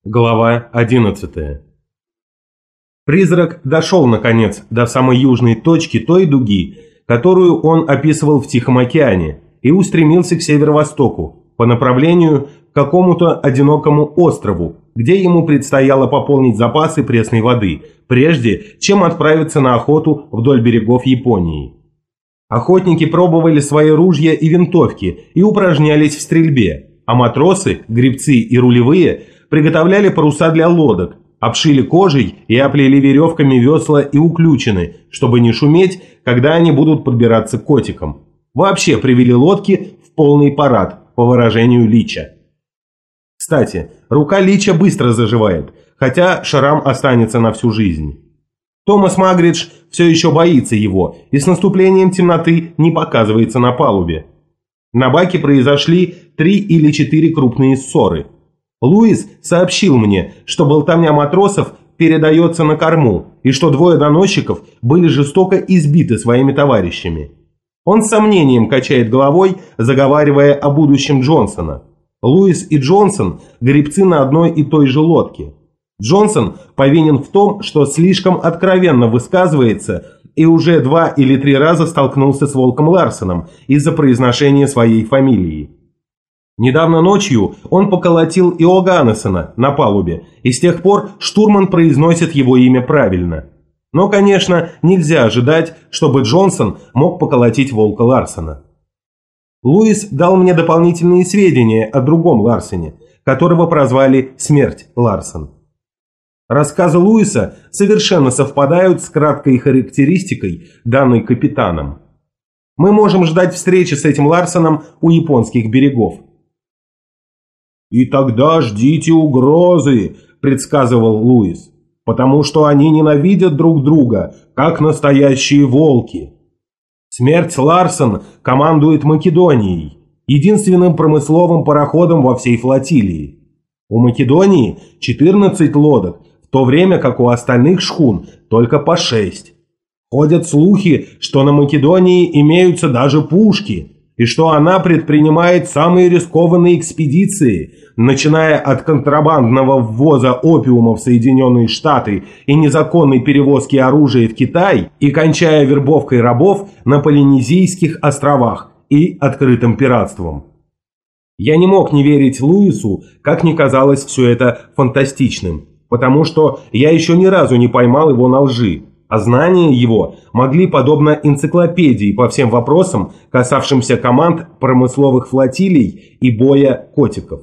Глава 11. Призрак дошел, наконец, до самой южной точки той дуги, которую он описывал в Тихом океане, и устремился к северо-востоку, по направлению к какому-то одинокому острову, где ему предстояло пополнить запасы пресной воды, прежде чем отправиться на охоту вдоль берегов Японии. Охотники пробовали свои ружья и винтовки и упражнялись в стрельбе, а матросы, гребцы и рулевые приготовляли паруса для лодок, обшили кожей и оплели веревками весла и уключены, чтобы не шуметь, когда они будут подбираться к котикам. Вообще привели лодки в полный парад, по выражению Лича. Кстати, рука Лича быстро заживает, хотя шрам останется на всю жизнь. Томас Магридж все еще боится его и с наступлением темноты не показывается на палубе. На баке произошли 3 или 4 крупные ссоры. Луис сообщил мне, что болтовня матросов передается на корму и что 2 доносчиков были жестоко избиты своими товарищами. Он с сомнением качает головой, заговаривая о будущем Джонсона. Луис и Джонсон – гребцы на одной и той же лодке. Джонсон повинен в том, что слишком откровенно высказывается и уже 2 или 3 раза столкнулся с Волком Ларсеном из-за произношения своей фамилии. Недавно ночью он поколотил Иоганнесена на палубе, и с тех пор штурман произносит его имя правильно. Но, конечно, нельзя ожидать, чтобы Джонсон мог поколотить Волка Ларсена. Луис дал мне дополнительные сведения о другом Ларсене, которого прозвали «Смерть Ларсен». Рассказы Луиса совершенно совпадают с краткой характеристикой, данной капитаном. Мы можем ждать встречи с этим Ларсеном у японских берегов. «И тогда ждите угрозы», – предсказывал Луис, «потому что они ненавидят друг друга, как настоящие волки. Смерть Ларсен командует Македонией, единственным промысловым пароходом во всей флотилии. У Македонии 14 лодок, в то время как у остальных шхун только по 6. Ходят слухи, что на Македонии имеются даже пушки, и что она предпринимает самые рискованные экспедиции, начиная от контрабандного ввоза опиума в Соединенные Штаты и незаконной перевозки оружия в Китай и кончая вербовкой рабов на Полинезийских островах и открытым пиратством. Я не мог не верить Луису, как ни казалось все это фантастичным, потому что я еще ни разу не поймал его на лжи, а знания его могли, подобно энциклопедии по всем вопросам, касавшимся команд промысловых флотилий и боя котиков.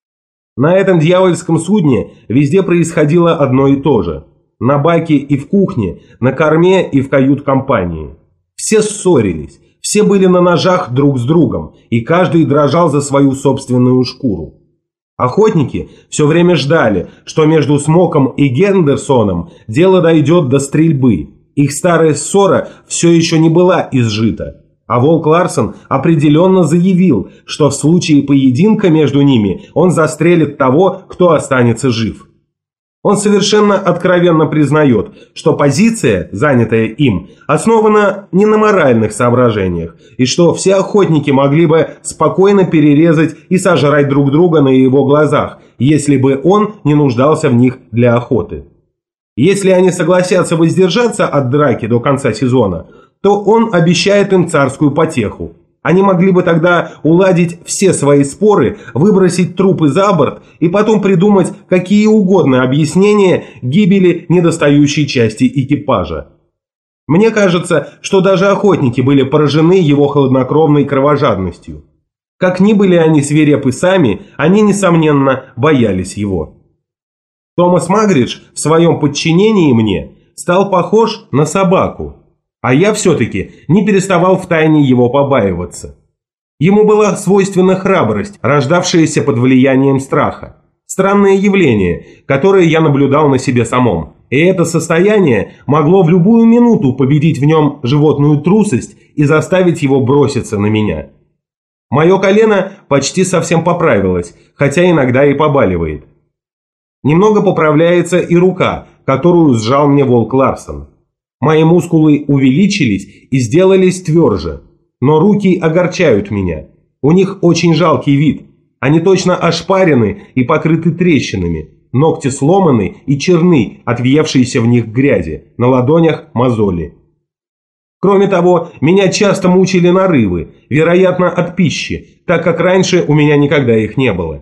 На этом дьявольском судне везде происходило одно и то же. На баке и в кухне, на корме и в кают-компании. Все ссорились, все были на ножах друг с другом, и каждый дрожал за свою собственную шкуру. Охотники все время ждали, что между Смоком и Гендерсоном дело дойдет до стрельбы. Их старая ссора все еще не была изжита. А Волк Ларсен определенно заявил, что в случае поединка между ними он застрелит того, кто останется жив. Он совершенно откровенно признает, что позиция, занятая им, основана не на моральных соображениях, и что все охотники могли бы спокойно перерезать и сожрать друг друга на его глазах, если бы он не нуждался в них для охоты. Если они согласятся воздержаться от драки до конца сезона, то он обещает им царскую потеху. Они могли бы тогда уладить все свои споры, выбросить трупы за борт и потом придумать какие угодно объяснения гибели недостающей части экипажа. Мне кажется, что даже охотники были поражены его хладнокровной кровожадностью. Как ни были они свирепы сами, они, несомненно, боялись его. Томас Магридж в своем подчинении мне стал похож на собаку. А я все-таки не переставал втайне его побаиваться. Ему была свойственна храбрость, рождавшаяся под влиянием страха. Странное явление, которое я наблюдал на себе самом. И это состояние могло в любую минуту победить в нем животную трусость и заставить его броситься на меня. Мое колено почти совсем поправилось, хотя иногда и побаливает. Немного поправляется и рука, которую сжал мне Волк Ларсен. Мои мускулы увеличились и сделались тверже, но руки огорчают меня. У них очень жалкий вид. Они точно ошпарены и покрыты трещинами, ногти сломаны и черны от въевшейся в них грязи, на ладонях мозоли. Кроме того, меня часто мучили нарывы, вероятно, от пищи, так как раньше у меня никогда их не было.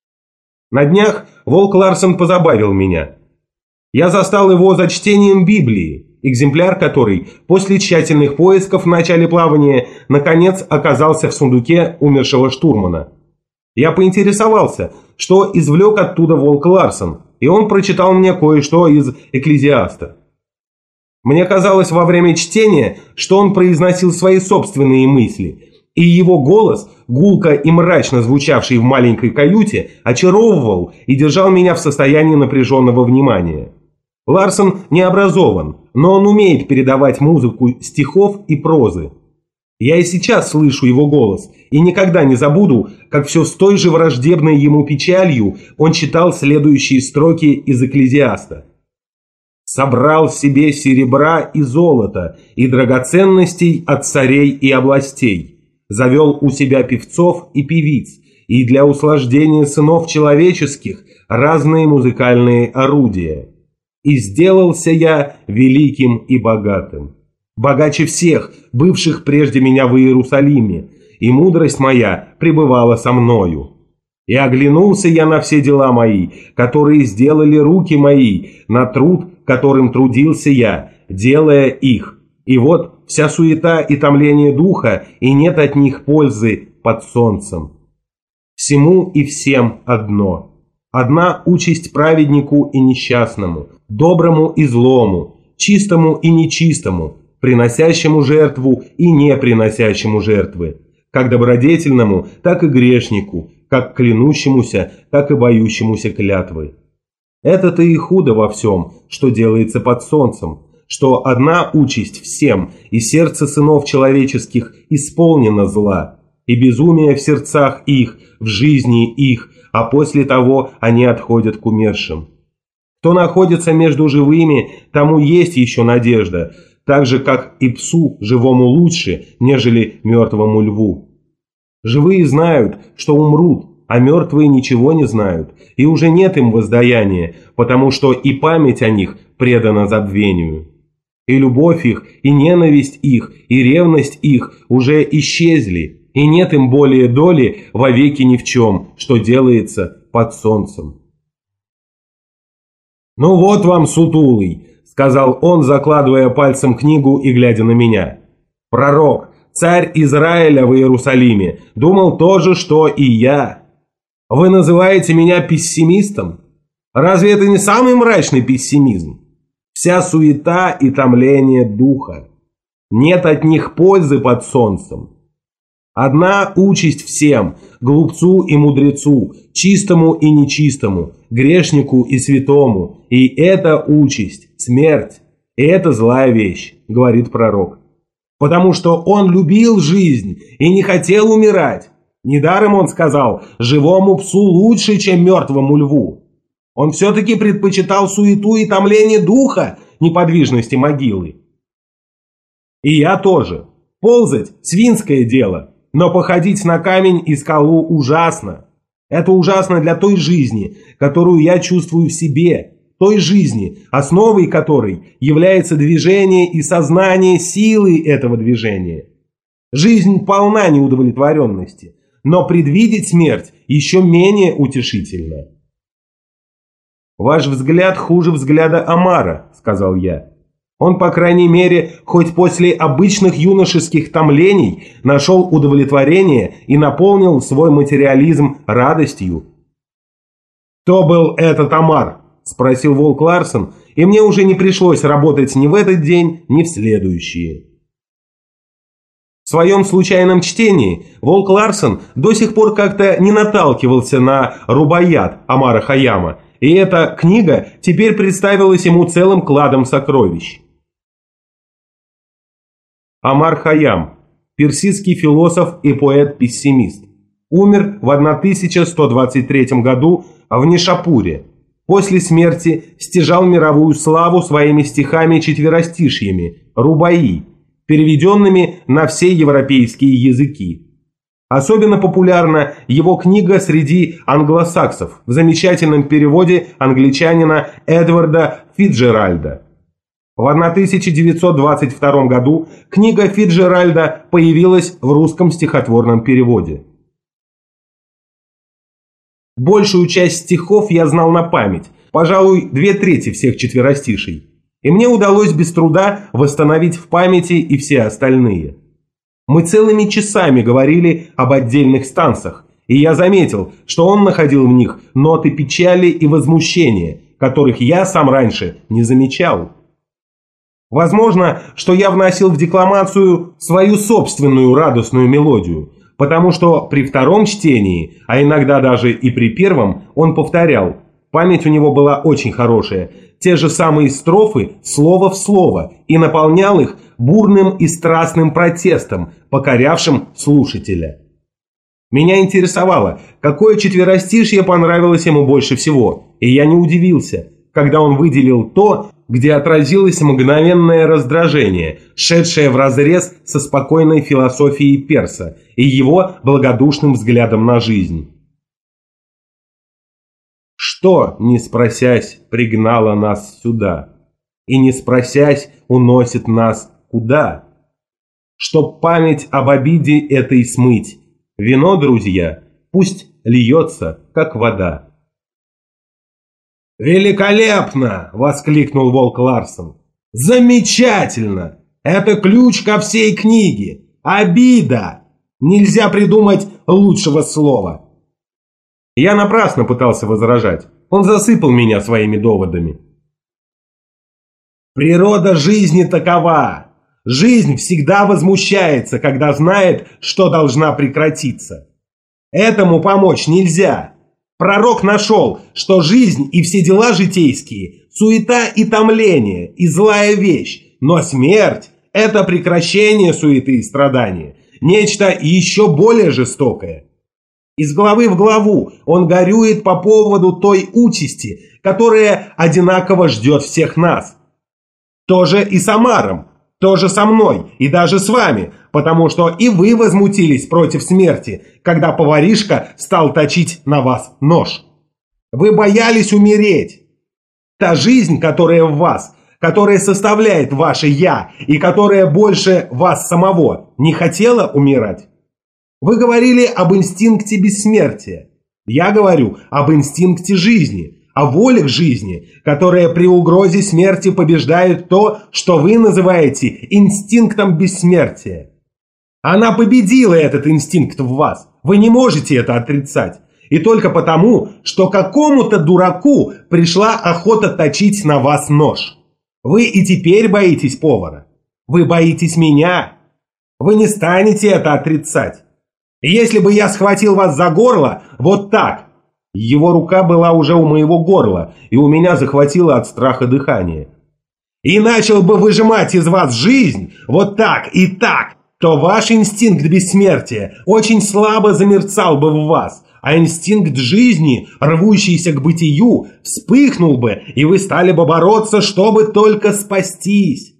На днях Волк Ларсен позабавил меня. Я застал его за чтением Библии, экземпляр которой после тщательных поисков в начале плавания наконец оказался в сундуке умершего штурмана. Я поинтересовался, что извлек оттуда Волк Ларсен, и он прочитал мне кое-что из Экклезиаста. Мне казалось во время чтения, что он произносил свои собственные мысли, и его голос, гулко и мрачно звучавший в маленькой каюте, очаровывал и держал меня в состоянии напряженного внимания. Ларсен не образован, но он умеет передавать музыку стихов и прозы. Я и сейчас слышу его голос, и никогда не забуду, как все с той же враждебной ему печалью он читал следующие строки из Экклезиаста. «Собрал себе серебра и золота, и драгоценностей от царей и областей, завел у себя певцов и певиц, и для услаждения сынов человеческих разные музыкальные орудия. И сделался я великим и богатым, богаче всех, бывших прежде меня в Иерусалиме, и мудрость моя пребывала со мною. И оглянулся я на все дела мои, которые сделали руки мои, на труд, которым трудился я, делая их. И вот вся суета и томление духа, и нет от них пользы под солнцем. Всему и всем одно. Одна участь праведнику и несчастному, доброму и злому, чистому и нечистому, приносящему жертву и не приносящему жертвы, как добродетельному, так и грешнику, как клянущемуся, так и боющемуся клятвы. Это-то и худо во всем, что делается под солнцем, что одна участь всем, и сердце сынов человеческих исполнено зла, и безумие в сердцах их, в жизни их, а после того они отходят к умершим. Кто находится между живыми, тому есть еще надежда, так же, как и псу живому лучше, нежели мертвому льву. Живые знают, что умрут, а мертвые ничего не знают, и уже нет им воздаяния, потому что и память о них предана забвению. И любовь их, и ненависть их, и ревность их уже исчезли, и нет им более доли вовеки ни в чем, что делается под солнцем. «Ну вот вам, сутулый», — сказал он, закладывая пальцем книгу и глядя на меня. «Пророк, царь Израиля в Иерусалиме, думал то же, что и я. Вы называете меня пессимистом? Разве это не самый мрачный пессимизм? Вся суета и томление духа. Нет от них пользы под солнцем. Одна участь всем, глупцу и мудрецу, чистому и нечистому, грешнику и святому, и эта участь – смерть, и это злая вещь», – говорит пророк. «Потому что он любил жизнь и не хотел умирать. Недаром он сказал, живому псу лучше, чем мертвому льву. Он все-таки предпочитал суету и томление духа неподвижности могилы. И я тоже. Ползать – свинское дело, но походить на камень и скалу ужасно. Это ужасно для той жизни, которую я чувствую в себе, той жизни, основой которой является движение и сознание силы этого движения. Жизнь полна неудовлетворенности, но предвидеть смерть еще менее утешительно». «Ваш взгляд хуже взгляда Омара», — сказал я. «Он, по крайней мере, хоть после обычных юношеских томлений нашел удовлетворение и наполнил свой материализм радостью». «Кто был этот Омар?» — спросил Волк Ларсен, и мне уже не пришлось работать ни в этот день, ни в следующие. В своем случайном чтении Волк Ларсен до сих пор как-то не наталкивался на «Рубаят» Омара Хайяма, и эта книга теперь представилась ему целым кладом сокровищ. Омар Хайям, персидский философ и поэт-пессимист, умер в 1123 году в Нишапуре. После смерти стяжал мировую славу своими стихами-четверостишьями, рубаи, переведенными на все европейские языки. Особенно популярна его книга среди англосаксов в замечательном переводе англичанина Эдварда Фицджеральда. В 1922 году книга Фицджеральда появилась в русском стихотворном переводе. Большую часть стихов я знал на память, пожалуй, 2/3 всех четверостишей, и мне удалось без труда восстановить в памяти и все остальные. Мы целыми часами говорили об отдельных станцах, и я заметил, что он находил в них ноты печали и возмущения, которых я сам раньше не замечал. Возможно, что я вносил в декламацию свою собственную радостную мелодию, потому что при втором чтении, а иногда даже и при первом, он повторял, память у него была очень хорошая, те же самые строфы слово в слово и наполнял их бурным и страстным протестом, покорявшим слушателя. Меня интересовало, какое четверостишье понравилось ему больше всего, и я не удивился, когда он выделил то, где отразилось мгновенное раздражение, шедшее вразрез со спокойной философией перса и его благодушным взглядом на жизнь. Что, не спросясь, пригнало нас сюда, и не спросясь, уносит нас куда? Чтоб память об обиде этой смыть, вино, друзья, пусть льется, как вода. «Великолепно!» – воскликнул Волк Ларсен. «Замечательно! Это ключ ко всей книге! Обида! Нельзя придумать лучшего слова!» Я напрасно пытался возражать. Он засыпал меня своими доводами. «Природа жизни такова! Жизнь всегда возмущается, когда знает, что должна прекратиться. Этому помочь нельзя. Пророк нашел, что жизнь и все дела житейские – суета и томление, и злая вещь, но смерть – это прекращение суеты и страдания, нечто еще более жестокое. Из главы в главу он горюет по поводу той участи, которая одинаково ждет всех нас. То же и с Омаром, то же со мной и даже с вами, потому что и вы возмутились против смерти, когда поваришка стал точить на вас нож. Вы боялись умереть. Та жизнь, которая в вас, которая составляет ваше «я» и которая больше вас самого, не хотела умирать. Вы говорили об инстинкте бессмертия. Я говорю об инстинкте жизни, о воле к жизни, которая при угрозе смерти побеждает то, что вы называете инстинктом бессмертия. Она победила этот инстинкт в вас. Вы не можете это отрицать. И только потому, что какому-то дураку пришла охота точить на вас нож. Вы и теперь боитесь повара. Вы боитесь меня. Вы не станете это отрицать. Если бы я схватил вас за горло, вот так. Его рука была уже у моего горла, и у меня захватило от страха дыхание. И начал бы выжимать из вас жизнь, вот так и так, то ваш инстинкт бессмертия очень слабо замерцал бы в вас, а инстинкт жизни, рвущийся к бытию, вспыхнул бы, и вы стали бы бороться, чтобы только спастись.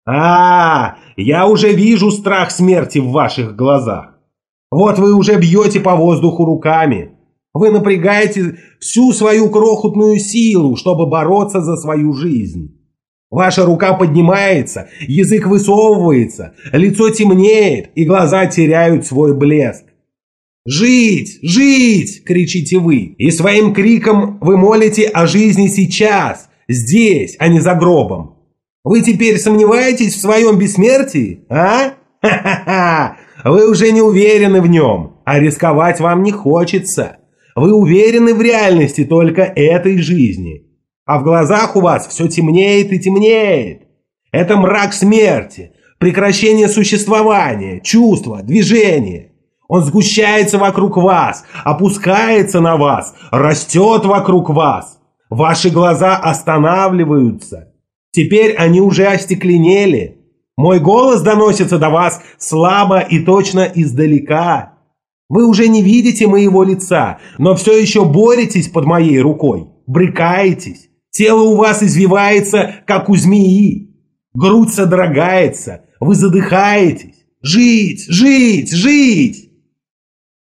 Я уже вижу страх смерти в ваших глазах. Вот вы уже бьете по воздуху руками. Вы напрягаете всю свою крохотную силу, чтобы бороться за свою жизнь. Ваша рука поднимается, язык высовывается, лицо темнеет, и глаза теряют свой блеск. «Жить! Жить!» – кричите вы, и своим криком вы молите о жизни сейчас, здесь, а не за гробом. Вы теперь сомневаетесь в своем бессмертии, а? Ха-ха-ха! Вы уже не уверены в нем, а рисковать вам не хочется. Вы уверены в реальности только этой жизни. А в глазах у вас все темнеет и темнеет. Это мрак смерти, прекращение существования, чувства, движения. Он сгущается вокруг вас, опускается на вас, растет вокруг вас. Ваши глаза останавливаются. Теперь они уже остекленели. Мой голос доносится до вас слабо и точно издалека. Вы уже не видите моего лица, но все еще боретесь под моей рукой, брыкаетесь. Тело у вас извивается, как у змеи. Грудь содрогается, вы задыхаетесь. Жить, жить, жить!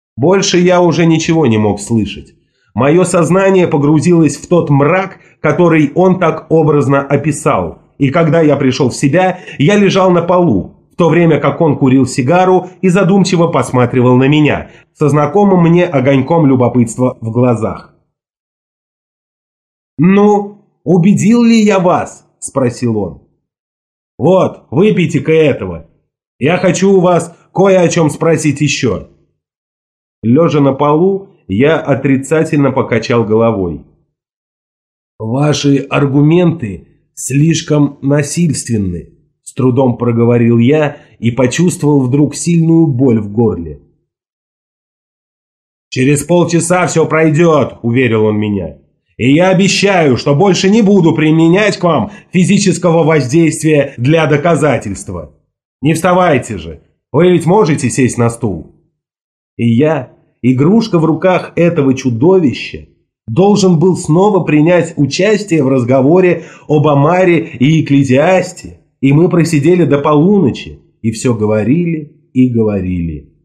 Больше я уже ничего не мог слышать. Мое сознание погрузилось в тот мрак, который он так образно описал, и когда я пришел в себя, я лежал на полу, в то время как он курил сигару и задумчиво посматривал на меня, со знакомым мне огоньком любопытства в глазах. «Ну, убедил ли я вас?» – спросил он. «Вот, выпейте-ка этого. Я хочу у вас кое о чем спросить еще». Лежа на полу, я отрицательно покачал головой. «Ваши аргументы слишком насильственны», – с трудом проговорил я и почувствовал вдруг сильную боль в горле. «Через полчаса все пройдет», – уверил он меня. «И я обещаю, что больше не буду применять к вам физического воздействия для доказательства. Не вставайте же, вы ведь можете сесть на стул». И я, игрушка в руках этого чудовища, должен был снова принять участие в разговоре об Омаре и Экклезиасте, и мы просидели до полуночи, и все говорили и говорили.